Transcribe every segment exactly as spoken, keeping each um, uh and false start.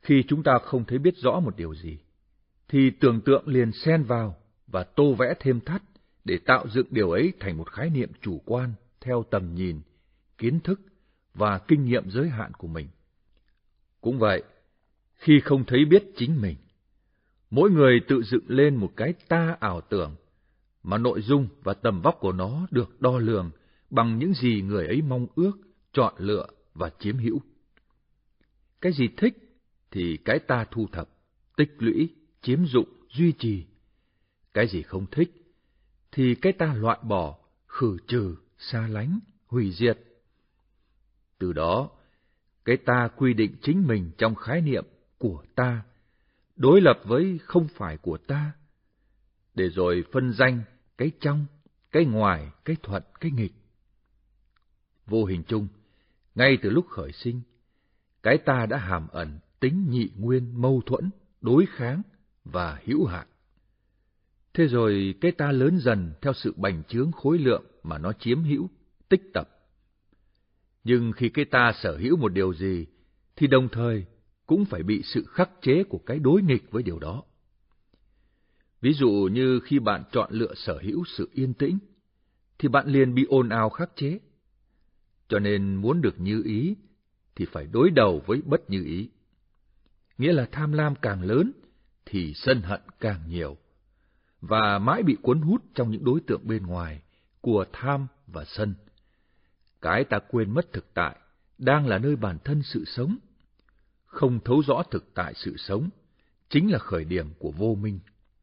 Khi chúng ta không thấy biết rõ một điều gì, thì tưởng tượng liền xen vào và tô vẽ thêm thắt để tạo dựng điều ấy thành một khái niệm chủ quan theo tầm nhìn, kiến thức và kinh nghiệm giới hạn của mình. Cũng vậy, khi không thấy biết chính mình, mỗi người tự dựng lên một cái ta ảo tưởng, mà nội dung và tầm vóc của nó được đo lường bằng những gì người ấy mong ước, chọn lựa và chiếm hữu. Cái gì thích thì cái ta thu thập, tích lũy, chiếm dụng, duy trì. Cái gì không thích thì cái ta loại bỏ, khử trừ, xa lánh, hủy diệt. Từ đó, cái ta quy định chính mình trong khái niệm của ta, đối lập với không phải của ta, để rồi phân danh cái trong, cái ngoài, cái thuận, cái nghịch. Vô hình chung, ngay từ lúc khởi sinh, cái ta đã hàm ẩn tính nhị nguyên, mâu thuẫn, đối kháng và hữu hạn. Thế rồi cái ta lớn dần theo sự bành trướng khối lượng mà nó chiếm hữu, tích tập. Nhưng khi cái ta sở hữu một điều gì, thì đồng thời cũng phải bị sự khắc chế của cái đối nghịch với điều đó. Ví dụ như khi bạn chọn lựa sở hữu sự yên tĩnh, thì bạn liền bị ồn ào khắc chế. Cho nên muốn được như ý, thì phải đối đầu với bất như ý. Nghĩa là tham lam càng lớn, thì sân hận càng nhiều, và mãi bị cuốn hút trong những đối tượng bên ngoài của tham và sân. Cái ta quên mất thực tại đang là nơi bản thân sự sống. Không thấu rõ thực tại sự sống chính là khởi điểm của vô minh.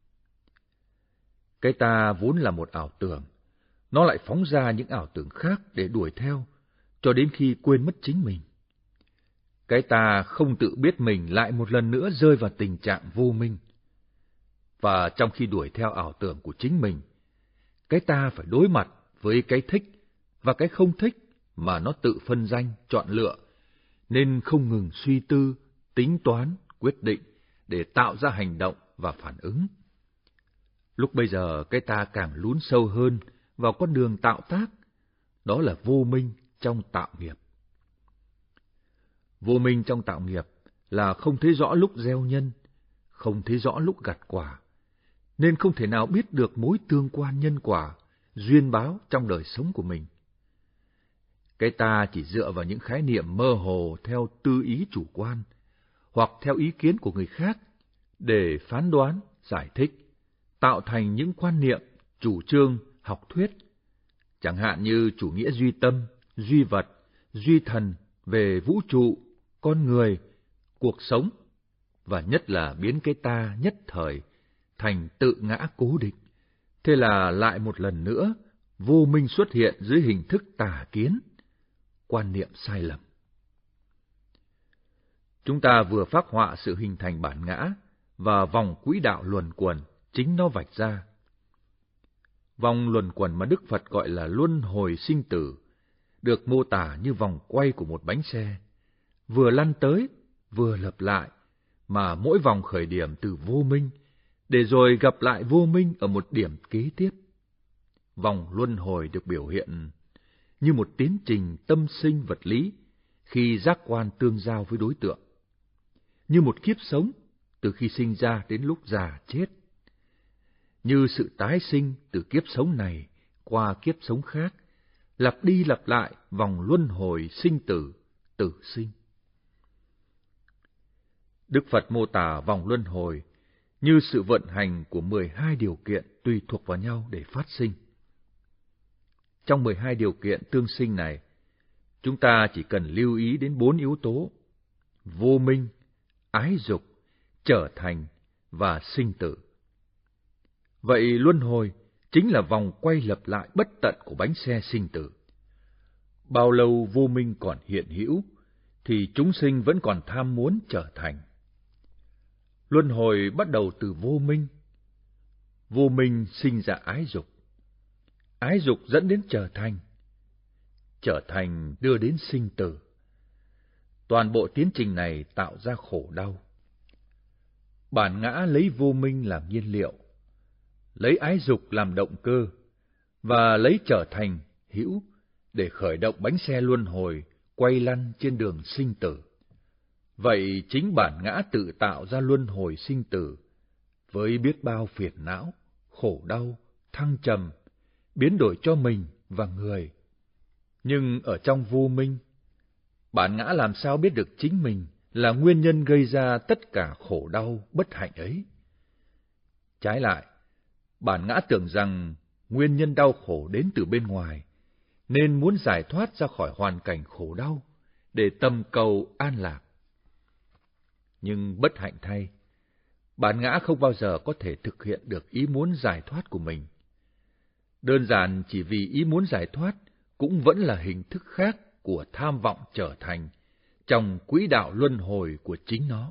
Cái ta vốn là một ảo tưởng, nó lại phóng ra những ảo tưởng khác để đuổi theo, cho đến khi quên mất chính mình. Cái ta không tự biết mình lại một lần nữa rơi vào tình trạng vô minh. Và trong khi đuổi theo ảo tưởng của chính mình, cái ta phải đối mặt với cái thích và cái không thích mà nó tự phân danh, chọn lựa, nên không ngừng suy tư, tính toán, quyết định để tạo ra hành động và phản ứng. Lúc bây giờ cái ta càng lún sâu hơn vào con đường tạo tác, đó là vô minh trong tạo nghiệp. Vô minh trong tạo nghiệp là không thấy rõ lúc gieo nhân, không thấy rõ lúc gặt quả, nên không thể nào biết được mối tương quan nhân quả, duyên báo trong đời sống của mình. Cái ta chỉ dựa vào những khái niệm mơ hồ theo tư ý chủ quan, hoặc theo ý kiến của người khác, để phán đoán, giải thích, tạo thành những quan niệm, chủ trương, học thuyết, chẳng hạn như chủ nghĩa duy tâm, duy vật, duy thần về vũ trụ, con người, cuộc sống, và nhất là biến cái ta nhất thời thành tự ngã cố định. Thế là lại một lần nữa, vô minh xuất hiện dưới hình thức tà kiến, quan niệm sai lầm. Chúng ta vừa phác họa sự hình thành bản ngã và vòng quỹ đạo luẩn quẩn chính nó vạch ra. Vòng luẩn quẩn mà Đức Phật gọi là luân hồi sinh tử, được mô tả như vòng quay của một bánh xe, vừa lăn tới, vừa lặp lại, mà mỗi vòng khởi điểm từ vô minh, để rồi gặp lại vô minh ở một điểm kế tiếp. Vòng luân hồi được biểu hiện như một tiến trình tâm sinh vật lý khi giác quan tương giao với đối tượng, như một kiếp sống từ khi sinh ra đến lúc già chết, như sự tái sinh từ kiếp sống này qua kiếp sống khác, lặp đi lặp lại vòng luân hồi sinh tử, tử sinh. Đức Phật mô tả vòng luân hồi như sự vận hành của mười hai điều kiện tùy thuộc vào nhau để phát sinh. Trong mười hai điều kiện tương sinh này, chúng ta chỉ cần lưu ý đến bốn yếu tố: vô minh, ái dục, trở thành và sinh tử. Vậy luân hồi chính là vòng quay lặp lại bất tận của bánh xe sinh tử. Bao lâu vô minh còn hiện hữu, thì chúng sinh vẫn còn tham muốn trở thành. Luân hồi bắt đầu từ vô minh. Vô minh sinh ra ái dục. Ái dục dẫn đến trở thành. Trở thành đưa đến sinh tử. Toàn bộ tiến trình này tạo ra khổ đau. Bản ngã lấy vô minh làm nhiên liệu, lấy ái dục làm động cơ, và lấy trở thành, hữu, để khởi động bánh xe luân hồi, quay lăn trên đường sinh tử. Vậy chính bản ngã tự tạo ra luân hồi sinh tử, với biết bao phiền não, khổ đau, thăng trầm, biến đổi cho mình và người. Nhưng ở trong vô minh, bản ngã làm sao biết được chính mình là nguyên nhân gây ra tất cả khổ đau, bất hạnh ấy? Trái lại, bản ngã tưởng rằng nguyên nhân đau khổ đến từ bên ngoài, nên muốn giải thoát ra khỏi hoàn cảnh khổ đau, để tầm cầu an lạc. Nhưng bất hạnh thay, bản ngã không bao giờ có thể thực hiện được ý muốn giải thoát của mình. Đơn giản chỉ vì ý muốn giải thoát cũng vẫn là hình thức khác của tham vọng trở thành trong quỹ đạo luân hồi của chính nó.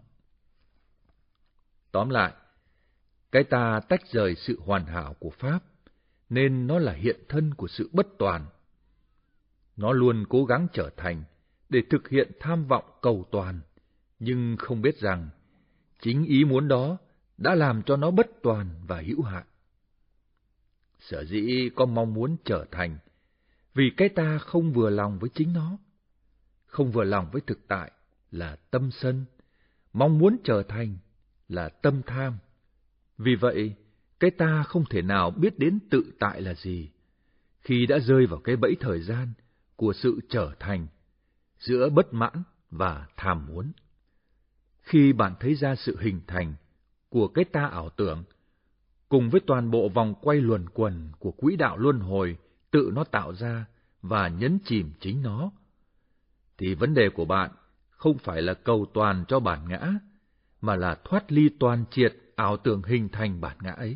Tóm lại, cái ta tách rời sự hoàn hảo của Pháp, nên nó là hiện thân của sự bất toàn. Nó luôn cố gắng trở thành để thực hiện tham vọng cầu toàn, nhưng không biết rằng chính ý muốn đó đã làm cho nó bất toàn và hữu hạn. Sở dĩ có mong muốn trở thành, vì cái ta không vừa lòng với chính nó, không vừa lòng với thực tại là tâm sân, mong muốn trở thành là tâm tham. Vì vậy, cái ta không thể nào biết đến tự tại là gì, khi đã rơi vào cái bẫy thời gian của sự trở thành giữa bất mãn và tham muốn. Khi bạn thấy ra sự hình thành của cái ta ảo tưởng, cùng với toàn bộ vòng quay luẩn quẩn của quỹ đạo luân hồi tự nó tạo ra và nhấn chìm chính nó, thì vấn đề của bạn không phải là cầu toàn cho bản ngã, mà là thoát ly toàn triệt ảo tưởng hình thành bản ngã ấy.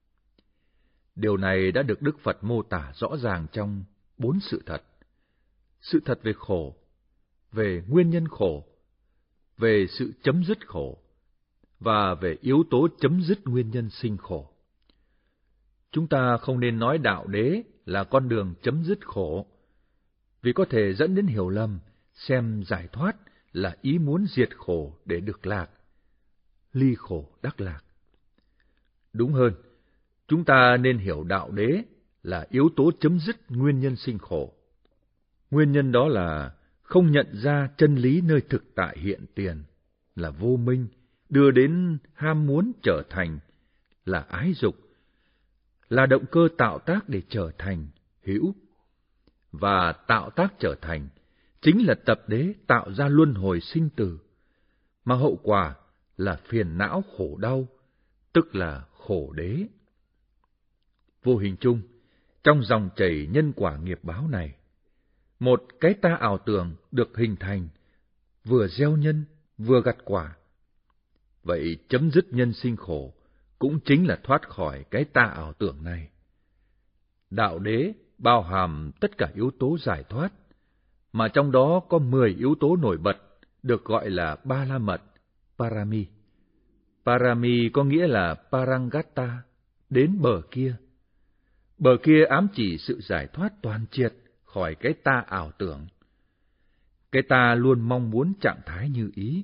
Điều này đã được Đức Phật mô tả rõ ràng trong bốn sự thật. Sự thật về khổ, về nguyên nhân khổ, về sự chấm dứt khổ, và về yếu tố chấm dứt nguyên nhân sinh khổ. Chúng ta không nên nói đạo đế là con đường chấm dứt khổ, vì có thể dẫn đến hiểu lầm, xem giải thoát là ý muốn diệt khổ để được lạc, ly khổ đắc lạc. Đúng hơn, chúng ta nên hiểu đạo đế là yếu tố chấm dứt nguyên nhân sinh khổ. Nguyên nhân đó là không nhận ra chân lý nơi thực tại hiện tiền, là vô minh, đưa đến ham muốn trở thành, là ái dục, là động cơ tạo tác để trở thành hữu. Và tạo tác trở thành chính là tập đế tạo ra luân hồi sinh tử, mà hậu quả là phiền não khổ đau, tức là khổ đế. Vô hình chung, trong dòng chảy nhân quả nghiệp báo này, một cái ta ảo tưởng được hình thành, vừa gieo nhân, vừa gặt quả. Vậy chấm dứt nhân sinh khổ cũng chính là thoát khỏi cái ta ảo tưởng này. Đạo đế bao hàm tất cả yếu tố giải thoát, mà trong đó có mười yếu tố nổi bật được gọi là ba la mật, Parami. Parami có nghĩa là Parangata, đến bờ kia. Bờ kia ám chỉ sự giải thoát toàn triệt khỏi cái ta ảo tưởng. Cái ta luôn mong muốn trạng thái như ý.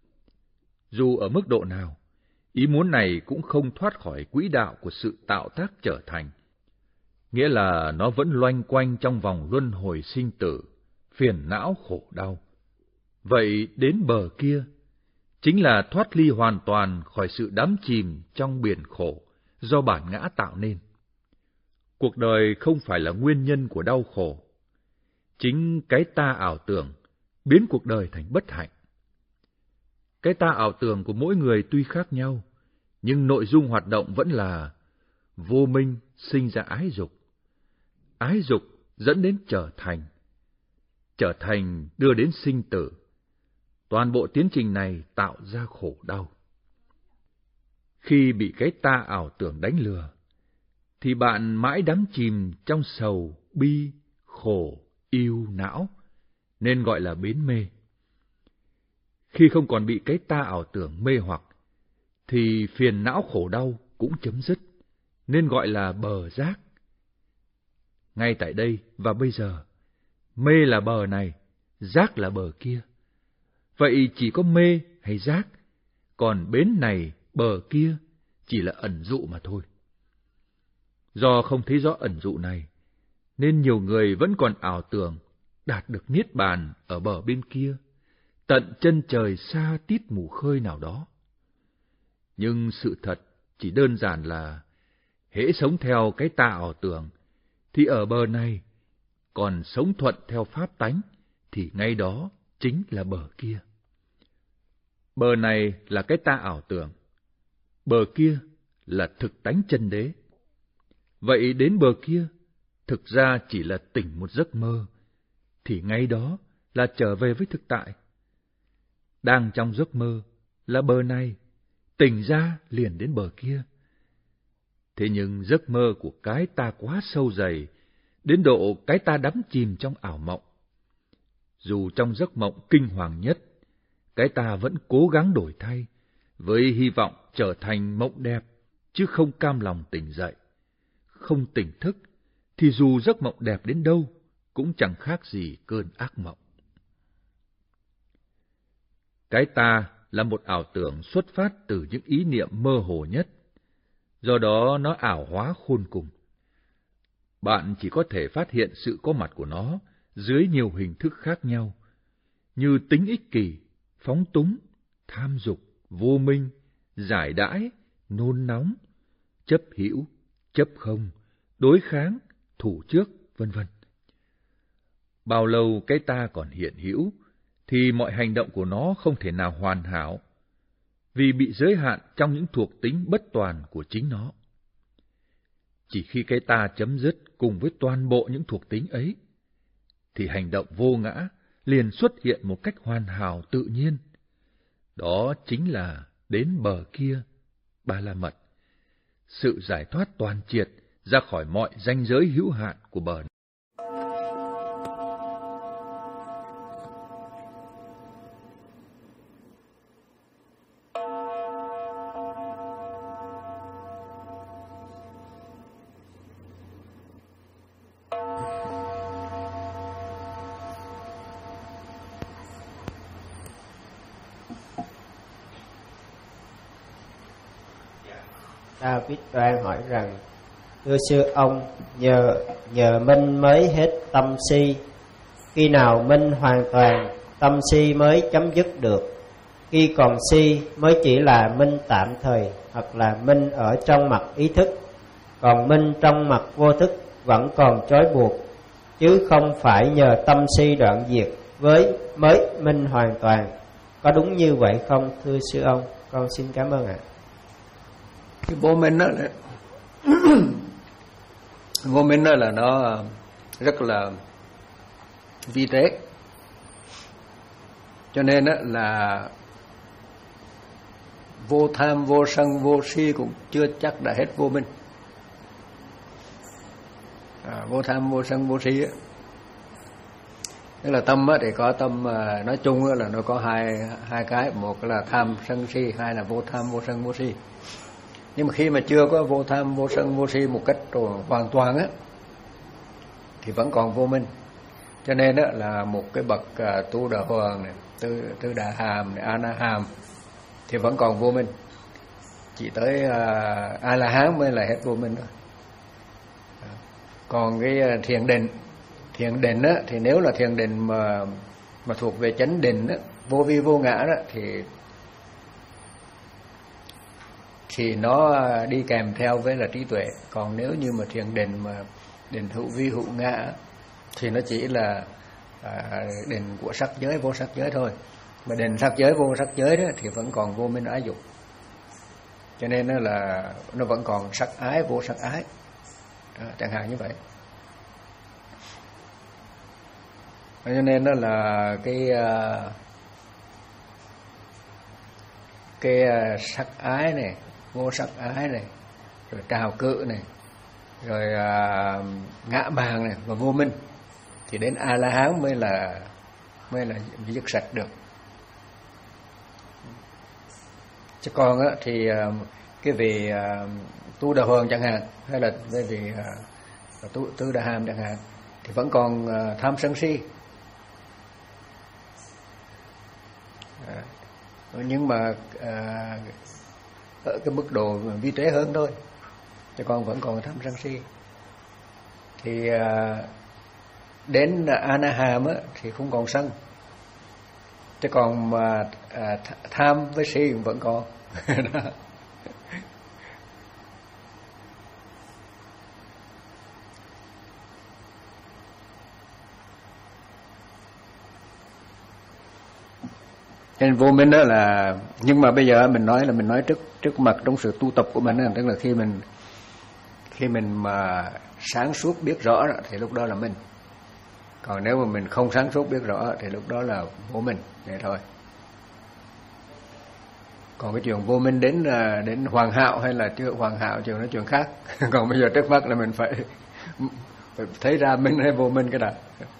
Dù ở mức độ nào, ý muốn này cũng không thoát khỏi quỹ đạo của sự tạo tác trở thành. Nghĩa là nó vẫn loanh quanh trong vòng luân hồi sinh tử, phiền não khổ đau. Vậy đến bờ kia, chính là thoát ly hoàn toàn khỏi sự đắm chìm trong biển khổ do bản ngã tạo nên. Cuộc đời không phải là nguyên nhân của đau khổ. Chính cái ta ảo tưởng biến cuộc đời thành bất hạnh. Cái ta ảo tưởng của mỗi người tuy khác nhau, nhưng nội dung hoạt động vẫn là vô minh sinh ra ái dục. Ái dục dẫn đến trở thành. Trở thành đưa đến sinh tử. Toàn bộ tiến trình này tạo ra khổ đau. Khi bị cái ta ảo tưởng đánh lừa, thì bạn mãi đắm chìm trong sầu, bi, khổ, yêu, não, nên gọi là bến mê. Khi không còn bị cái ta ảo tưởng mê hoặc, thì phiền não khổ đau cũng chấm dứt, nên gọi là bờ giác. Ngay tại đây và bây giờ, mê là bờ này, giác là bờ kia. Vậy chỉ có mê hay giác, còn bến này, bờ kia chỉ là ẩn dụ mà thôi. Do không thấy rõ ẩn dụ này, nên nhiều người vẫn còn ảo tưởng đạt được niết bàn ở bờ bên kia, tận chân trời xa tít mù khơi nào đó. Nhưng sự thật chỉ đơn giản là hễ sống theo cái ta ảo tưởng thì ở bờ này, còn sống thuận theo pháp tánh thì ngay đó chính là bờ kia. Bờ này là cái ta ảo tưởng, bờ kia là thực tánh chân đế. Vậy đến bờ kia thực ra chỉ là tỉnh một giấc mơ, thì ngay đó là trở về với thực tại. Đang trong giấc mơ là bờ này, tỉnh ra liền đến bờ kia. Thế nhưng giấc mơ của cái ta quá sâu dày, đến độ cái ta đắm chìm trong ảo mộng. Dù trong giấc mộng kinh hoàng nhất, cái ta vẫn cố gắng đổi thay, với hy vọng trở thành mộng đẹp, chứ không cam lòng tỉnh dậy. Không tỉnh thức, thì dù giấc mộng đẹp đến đâu, cũng chẳng khác gì cơn ác mộng. Cái ta là một ảo tưởng xuất phát từ những ý niệm mơ hồ nhất, do đó nó ảo hóa khôn cùng. Bạn chỉ có thể phát hiện sự có mặt của nó dưới nhiều hình thức khác nhau, như tính ích kỷ, phóng túng, tham dục, vô minh, giải đãi, nôn nóng, chấp hữu, chấp không, đối kháng, thủ trước, vân vân. Bao lâu cái ta còn hiện hữu, thì mọi hành động của nó không thể nào hoàn hảo, vì bị giới hạn trong những thuộc tính bất toàn của chính nó. Chỉ khi cái ta chấm dứt cùng với toàn bộ những thuộc tính ấy, thì hành động vô ngã liền xuất hiện một cách hoàn hảo tự nhiên. Đó chính là đến bờ kia, Ba La Mật, sự giải thoát toàn triệt ra khỏi mọi ranh giới hữu hạn của bờ. David Đoan hỏi rằng: thưa sư ông, nhờ nhờ minh mới hết tâm si, khi nào minh hoàn toàn tâm si mới chấm dứt được? Khi còn si mới chỉ là minh tạm thời, hoặc là minh ở trong mặt ý thức, còn minh trong mặt vô thức vẫn còn trói buộc, chứ không phải nhờ tâm si đoạn diệt với mới minh hoàn toàn. Có đúng như vậy không thưa sư ông? Con xin cảm ơn ạ. Cái vô minh đó là vô minh đó là nó rất là vi tế, cho nên đó là vô tham, vô sân, vô si cũng chưa chắc đã hết vô minh. À, vô tham, vô sân, vô si á, tức là tâm á thì có tâm, nói chung á là nó có hai hai cái, một là tham sân si, hai là vô tham, vô sân, vô si. Nhưng mà khi mà chưa có vô tham, vô sân, vô si một cách rồi hoàn toàn á, thì vẫn còn vô minh. Cho nên đó là một cái bậc uh, tu đà hoàng này, tư tư đà hàm này, a na hàm thì vẫn còn vô minh. Chỉ tới uh, a la hán mới là hết vô minh thôi. Còn cái uh, thiền định, thiền định á thì nếu là thiền định mà mà thuộc về chánh định á, vô vi vô ngã đó, thì thì nó đi kèm theo với là trí tuệ. Còn nếu như mà thiền định mà định hữu vi hữu ngã thì nó chỉ là à, định của sắc giới, vô sắc giới thôi. Mà định sắc giới, vô sắc giới đó thì vẫn còn vô minh ái dục. Cho nên nó là nó vẫn còn sắc ái, vô sắc ái, đó, chẳng hạn như vậy. Cho nên đó là cái cái sắc ái này, vô sắc ái này, rồi trào cự này, rồi à, ngã màng này và vô minh, thì đến a la hán mới là mới là dứt sạch được. Chứ còn á thì à, cái vị à, tu đà hoàng chẳng hạn, hay là cái vị à, tu tư đà hàm chẳng hạn, thì vẫn còn à, tham sân si. À, nhưng mà à, ở cái mức độ vi tế hơn thôi, chứ còn vẫn còn tham sân si. Thì à, đến a na hàm á thì không còn sân, Chứ còn mà à, tham với si vẫn còn. Đó. Nên vô minh đó là, nhưng mà bây giờ mình nói là mình nói trước trước mặt trong sự tu tập của mình đó, tức là khi mình khi mình mà sáng suốt biết rõ đó, thì lúc đó là minh. Còn nếu mà mình không sáng suốt biết rõ thì lúc đó là vô minh, vậy thôi. Còn cái chuyện vô minh đến đến hoàn hảo hay là chưa hoàn hảo chuyện nói chuyện khác. Còn bây giờ trước mắt là mình phải phải thấy ra minh hay vô minh cái đã.